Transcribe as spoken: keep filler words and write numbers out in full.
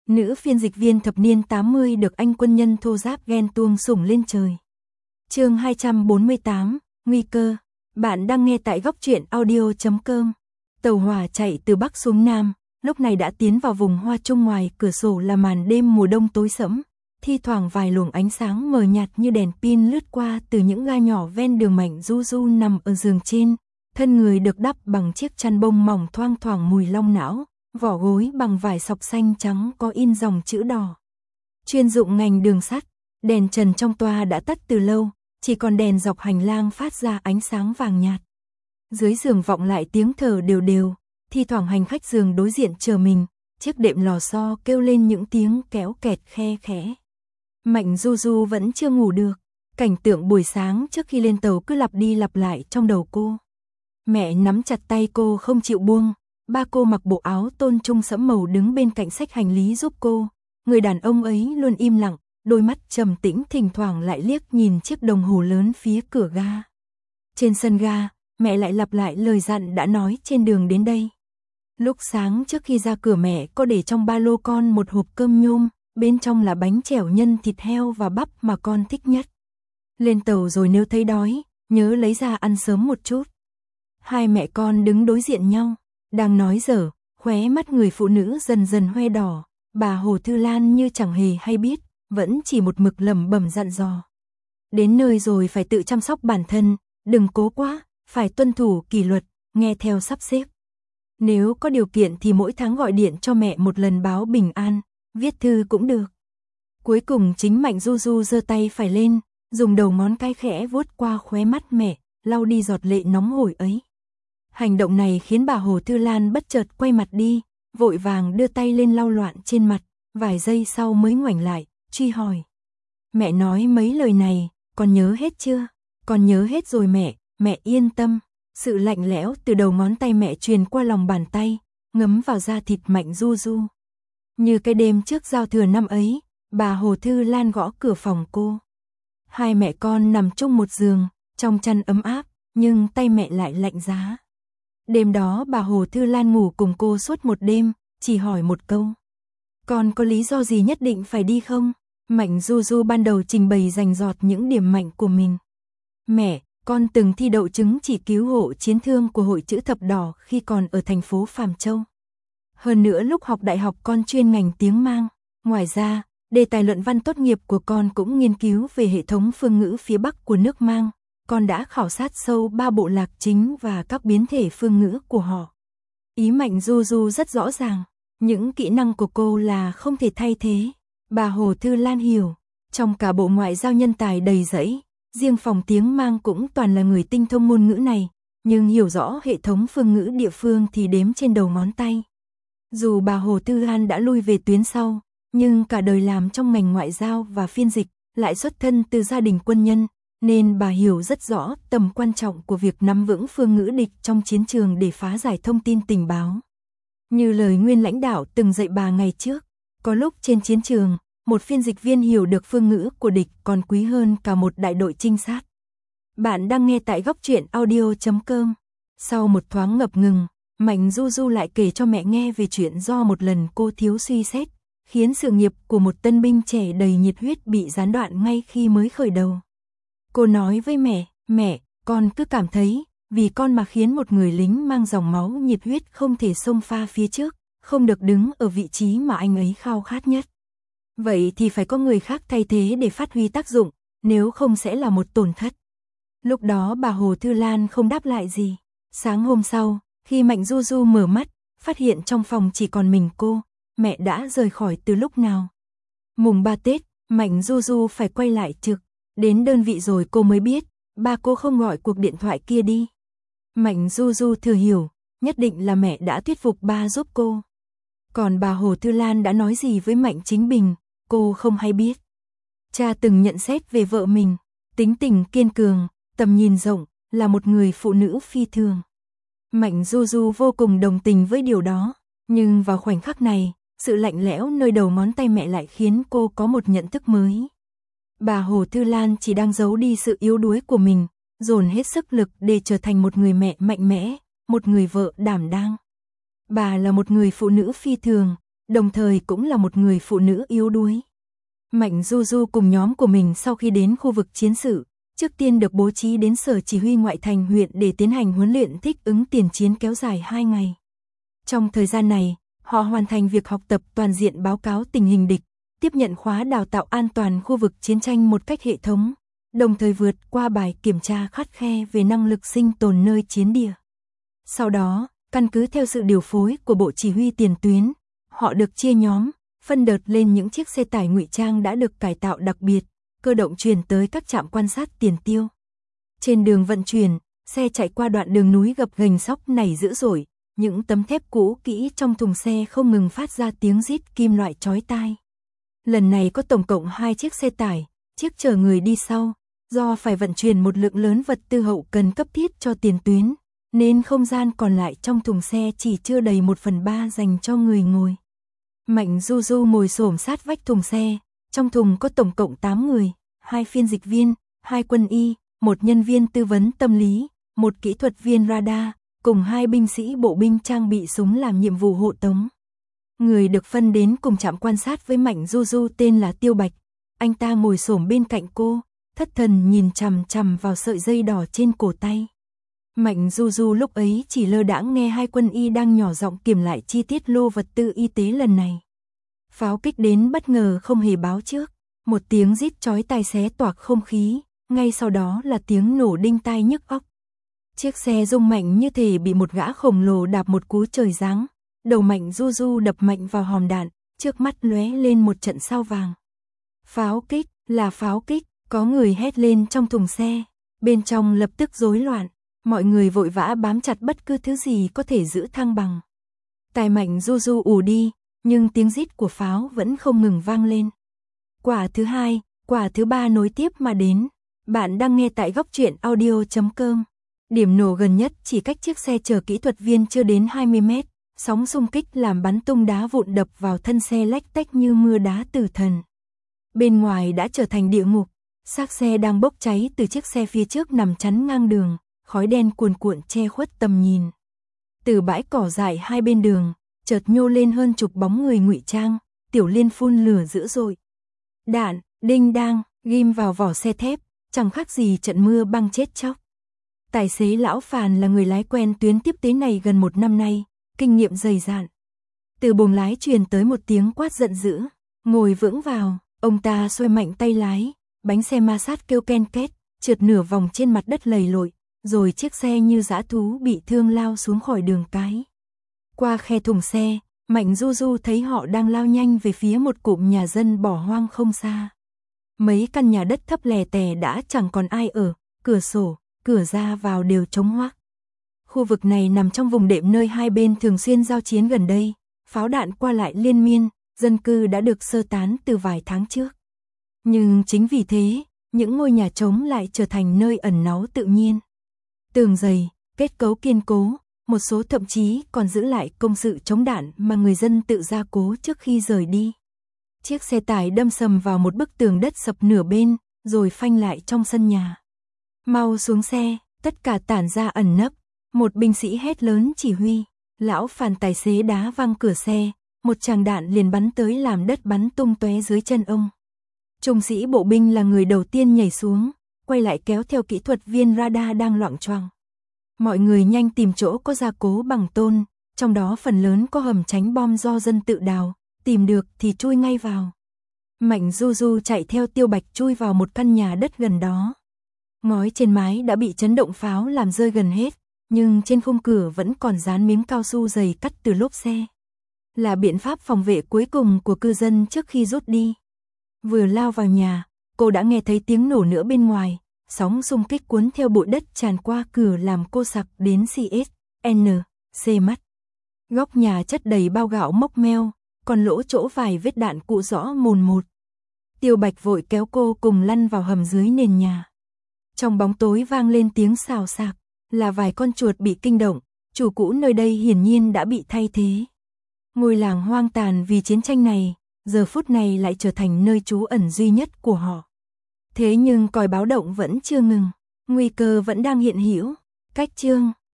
Nữ phiên dịch viên thập niên tám mươi được anh quân nhân thô giáp ghen tuông sủng lên trời. Chương hai trăm bốn mươi tám, Nguy cơ. Bạn đang nghe tại góc truyện audio chấm com. Tàu hỏa chạy từ Bắc xuống Nam, lúc này đã tiến vào vùng hoa trung, ngoài cửa sổ là màn đêm mùa đông tối sẫm, thi thoảng vài luồng ánh sáng mờ nhạt như đèn pin lướt qua từ những ga nhỏ ven đường. Mạnh Du Du nằm ở giường trên, thân người được đắp bằng chiếc chăn bông mỏng thoang thoảng mùi long não, vỏ gối bằng vải sọc xanh trắng có in dòng chữ đỏ. Chuyên dụng ngành đường sắt, đèn trần trong toa đã tắt từ lâu, chỉ còn đèn dọc hành lang phát ra ánh sáng vàng nhạt. Dưới giường vọng lại tiếng thở đều đều, thi thoảng hành khách giường đối diện chờ mình, chiếc đệm lò xo kêu lên những tiếng kéo kẹt khe khẽ. Mạnh Du Du vẫn chưa ngủ được, cảnh tượng buổi sáng trước khi lên tàu cứ lặp đi lặp lại trong đầu cô. Mẹ nắm chặt tay cô không chịu buông, ba cô mặc bộ áo tôn trung sẫm màu đứng bên cạnh xách hành lý giúp cô. Người đàn ông ấy luôn im lặng, đôi mắt trầm tĩnh, thỉnh thoảng lại liếc nhìn chiếc đồng hồ lớn phía cửa ga. Trên sân ga, mẹ lại lặp lại lời dặn đã nói trên đường đến đây. Lúc sáng trước khi ra cửa, mẹ có để trong ba lô con một hộp cơm nhôm, bên trong là bánh chèo nhân thịt heo và bắp mà con thích nhất. Lên tàu rồi nếu thấy đói, nhớ lấy ra ăn sớm một chút. Hai mẹ con đứng đối diện nhau, đang nói dở, khóe mắt người phụ nữ dần dần hoe đỏ. Bà Hồ Thư Lan như chẳng hề hay biết, vẫn chỉ một mực lẩm bẩm dặn dò. Đến nơi rồi phải tự chăm sóc bản thân, đừng cố quá, phải tuân thủ kỷ luật, nghe theo sắp xếp. Nếu có điều kiện thì mỗi tháng gọi điện cho mẹ một lần báo bình an, viết thư cũng được. Cuối cùng chính Mạnh Du Du giơ tay phải lên, dùng đầu ngón cái khẽ vuốt qua khóe mắt mẹ, lau đi giọt lệ nóng hổi ấy. Hành động này khiến bà Hồ Thư Lan bất chợt quay mặt đi, vội vàng đưa tay lên lau loạn trên mặt, vài giây sau mới ngoảnh lại, truy hỏi. Mẹ nói mấy lời này, con nhớ hết chưa? Con nhớ hết rồi mẹ, mẹ yên tâm. Sự lạnh lẽo từ đầu ngón tay mẹ truyền qua lòng bàn tay, ngấm vào da thịt Mạnh Du Du. Như cái đêm trước giao thừa năm ấy, bà Hồ Thư Lan gõ cửa phòng cô. Hai mẹ con nằm chung một giường, trong chăn ấm áp, nhưng tay mẹ lại lạnh giá. Đêm đó bà Hồ Thư Lan ngủ cùng cô suốt một đêm, chỉ hỏi một câu. Con có lý do gì nhất định phải đi không? Mạnh Du Du ban đầu trình bày rành rọt những điểm mạnh của mình. Mẹ, con từng thi đậu chứng chỉ cứu hộ chiến thương của Hội Chữ Thập Đỏ khi còn ở thành phố Phàm Châu. Hơn nữa lúc học đại học con chuyên ngành tiếng Mang. Ngoài ra, đề tài luận văn tốt nghiệp của con cũng nghiên cứu về hệ thống phương ngữ phía Bắc của nước Mang. Con đã khảo sát sâu ba bộ lạc chính và các biến thể phương ngữ của họ. Ý Mạnh Du Du rất rõ ràng, những kỹ năng của cô là không thể thay thế. Bà Hồ Thư Lan hiểu, trong cả bộ ngoại giao nhân tài đầy rẫy, riêng phòng tiếng Mang cũng toàn là người tinh thông ngôn ngữ này, nhưng hiểu rõ hệ thống phương ngữ địa phương thì đếm trên đầu ngón tay. Dù bà Hồ Thư Lan đã lui về tuyến sau, nhưng cả đời làm trong ngành ngoại giao và phiên dịch, lại xuất thân từ gia đình quân nhân, nên bà hiểu rất rõ tầm quan trọng của việc nắm vững phương ngữ địch trong chiến trường để phá giải thông tin tình báo. Như lời nguyên lãnh đạo từng dạy bà ngày trước, có lúc trên chiến trường, một phiên dịch viên hiểu được phương ngữ của địch còn quý hơn cả một đại đội trinh sát. Bạn đang nghe tại góc truyện audio chấm com. Sau một thoáng ngập ngừng, Mạnh Du Du lại kể cho mẹ nghe về chuyện do một lần cô thiếu suy xét, khiến sự nghiệp của một tân binh trẻ đầy nhiệt huyết bị gián đoạn ngay khi mới khởi đầu. Cô nói với mẹ, mẹ, con cứ cảm thấy, vì con mà khiến một người lính mang dòng máu nhiệt huyết không thể xông pha phía trước, không được đứng ở vị trí mà anh ấy khao khát nhất. Vậy thì phải có người khác thay thế để phát huy tác dụng, nếu không sẽ là một tổn thất. Lúc đó bà Hồ Thư Lan không đáp lại gì. Sáng hôm sau, khi Mạnh Du Du mở mắt, phát hiện trong phòng chỉ còn mình cô, mẹ đã rời khỏi từ lúc nào. Mùng ba Tết, Mạnh Du Du phải quay lại trực. Đến đơn vị rồi cô mới biết, ba cô không gọi cuộc điện thoại kia đi. Mạnh Du Du thừa hiểu, nhất định là mẹ đã thuyết phục ba giúp cô. Còn bà Hồ Thư Lan đã nói gì với Mạnh Chính Bình, cô không hay biết. Cha từng nhận xét về vợ mình, tính tình kiên cường, tầm nhìn rộng, là một người phụ nữ phi thường. Mạnh Du Du vô cùng đồng tình với điều đó, nhưng vào khoảnh khắc này, sự lạnh lẽo nơi đầu ngón tay mẹ lại khiến cô có một nhận thức mới. Bà Hồ Thư Lan chỉ đang giấu đi sự yếu đuối của mình, dồn hết sức lực để trở thành một người mẹ mạnh mẽ, một người vợ đảm đang. Bà là một người phụ nữ phi thường, đồng thời cũng là một người phụ nữ yếu đuối. Mạnh Du Du cùng nhóm của mình sau khi đến khu vực chiến sự, trước tiên được bố trí đến sở chỉ huy ngoại thành huyện để tiến hành huấn luyện thích ứng tiền chiến kéo dài hai ngày. Trong thời gian này, họ hoàn thành việc học tập toàn diện báo cáo tình hình địch, tiếp nhận khóa đào tạo an toàn khu vực chiến tranh một cách hệ thống, đồng thời vượt qua bài kiểm tra khắt khe về năng lực sinh tồn nơi chiến địa. Sau đó, căn cứ theo sự điều phối của Bộ Chỉ huy tiền tuyến, họ được chia nhóm, phân đợt lên những chiếc xe tải ngụy trang đã được cải tạo đặc biệt, cơ động truyền tới các trạm quan sát tiền tiêu. Trên đường vận chuyển, xe chạy qua đoạn đường núi gập ghềnh sóc nảy dữ dội, những tấm thép cũ kỹ trong thùng xe không ngừng phát ra tiếng rít kim loại chói tai. Lần này có tổng cộng hai chiếc xe tải, chiếc chở người đi sau, do phải vận chuyển một lượng lớn vật tư hậu cần cấp thiết cho tiền tuyến, nên không gian còn lại trong thùng xe chỉ chưa đầy một phần ba dành cho người ngồi. Mạnh Du Du ngồi xổm sát vách thùng xe, trong thùng có tổng cộng tám người, hai phiên dịch viên, hai quân y, một nhân viên tư vấn tâm lý, một kỹ thuật viên radar, cùng hai binh sĩ bộ binh trang bị súng làm nhiệm vụ hộ tống. Người được phân đến cùng trạm quan sát với Mạnh Du Du tên là Tiêu Bạch, anh ta ngồi xổm bên cạnh cô, thất thần nhìn chằm chằm vào sợi dây đỏ trên cổ tay. Mạnh Du Du lúc ấy chỉ lơ đãng nghe hai quân y đang nhỏ giọng kiểm lại chi tiết lô vật tư y tế lần này. Pháo kích đến bất ngờ không hề báo trước, một tiếng rít chói tai xé toạc không khí, ngay sau đó là tiếng nổ đinh tai nhức óc. Chiếc xe rung mạnh như thể bị một gã khổng lồ đạp một cú trời giáng, đầu Mạnh Du Du đập mạnh vào hòm đạn, trước mắt lóe lên một trận sao vàng. Pháo kích, là pháo kích, có người hét lên trong thùng xe, bên trong lập tức rối loạn, mọi người vội vã bám chặt bất cứ thứ gì có thể giữ thăng bằng. Tai Mạnh Du Du ù đi, nhưng tiếng rít của pháo vẫn không ngừng vang lên. Quả thứ hai, quả thứ ba nối tiếp mà đến. Bạn đang nghe tại góc truyện audio chấm com. Điểm nổ gần nhất chỉ cách chiếc xe chở kỹ thuật viên chưa đến hai mươi mét, sóng xung kích làm bắn tung đá vụn đập vào thân xe lách tách như mưa đá tử thần. Bên ngoài đã trở thành địa ngục, xác xe đang bốc cháy từ chiếc xe phía trước nằm chắn ngang đường, khói đen cuồn cuộn che khuất tầm nhìn. Từ bãi cỏ dại hai bên đường, chợt nhô lên hơn chục bóng người ngụy trang, Tiểu Liên phun lửa dữ dội. Đạn, đinh đang, ghim vào vỏ xe thép, chẳng khác gì trận mưa băng chết chóc. Tài xế Lão Phàn là người lái quen tuyến tiếp tế này gần một năm nay, kinh nghiệm dày dạn. Từ buồng lái truyền tới một tiếng quát giận dữ, ngồi vững vào, ông ta xoay mạnh tay lái, bánh xe ma sát kêu ken két, trượt nửa vòng trên mặt đất lầy lội, rồi chiếc xe như dã thú bị thương lao xuống khỏi đường cái. Qua khe thùng xe, Mạnh Du Du thấy họ đang lao nhanh về phía một cụm nhà dân bỏ hoang không xa. Mấy căn nhà đất thấp lè tè đã chẳng còn ai ở, cửa sổ, cửa ra vào đều trống hoác. Khu vực này nằm trong vùng đệm nơi hai bên thường xuyên giao chiến gần đây, pháo đạn qua lại liên miên, dân cư đã được sơ tán từ vài tháng trước. Nhưng chính vì thế, những ngôi nhà trống lại trở thành nơi ẩn náu tự nhiên. Tường dày, kết cấu kiên cố, một số thậm chí còn giữ lại công sự chống đạn mà người dân tự gia cố trước khi rời đi. Chiếc xe tải đâm sầm vào một bức tường đất sập nửa bên, rồi phanh lại trong sân nhà. Mau xuống xe, tất cả tản ra ẩn nấp, một binh sĩ hét lớn chỉ huy. Lão Phàn tài xế đá văng cửa xe, một tràng đạn liền bắn tới làm đất bắn tung tóe dưới chân ông. Trung sĩ bộ binh là người đầu tiên nhảy xuống, quay lại kéo theo kỹ thuật viên radar đang loạng choạng. Mọi người nhanh tìm chỗ có gia cố bằng tôn, trong đó phần lớn có hầm tránh bom do dân tự đào, tìm được thì chui ngay vào. Mạnh Du Du chạy theo Tiêu Bạch chui vào một căn nhà đất gần đó. Ngói trên mái đã bị chấn động pháo làm rơi gần hết, nhưng trên khung cửa vẫn còn dán miếng cao su dày cắt từ lốp xe. Là biện pháp phòng vệ cuối cùng của cư dân trước khi rút đi. Vừa lao vào nhà, cô đã nghe thấy tiếng nổ nữa bên ngoài, sóng xung kích cuốn theo bụi đất tràn qua cửa làm cô sặc đến xê ét en xê mắt. Góc nhà chất đầy bao gạo mốc meo, còn lỗ chỗ vài vết đạn cụ rõ mồn một. Tiêu Bạch vội kéo cô cùng lăn vào hầm dưới nền nhà. Trong bóng tối vang lên tiếng xào xạc, là vài con chuột bị kinh động, chủ cũ nơi đây hiển nhiên đã bị thay thế. Ngôi làng hoang tàn vì chiến tranh này, giờ phút này lại trở thành nơi trú ẩn duy nhất của họ. Thế nhưng còi báo động vẫn chưa ngừng, nguy cơ vẫn đang hiện hữu. Cách chương